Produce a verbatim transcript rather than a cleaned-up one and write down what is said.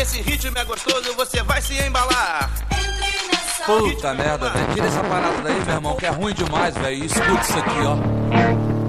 esse ritmo é gostoso, você vai se embalar. Puta merda, velho. Tira essa parada daí, meu irmão, que é ruim demais, velho. Escuta isso aqui, ó.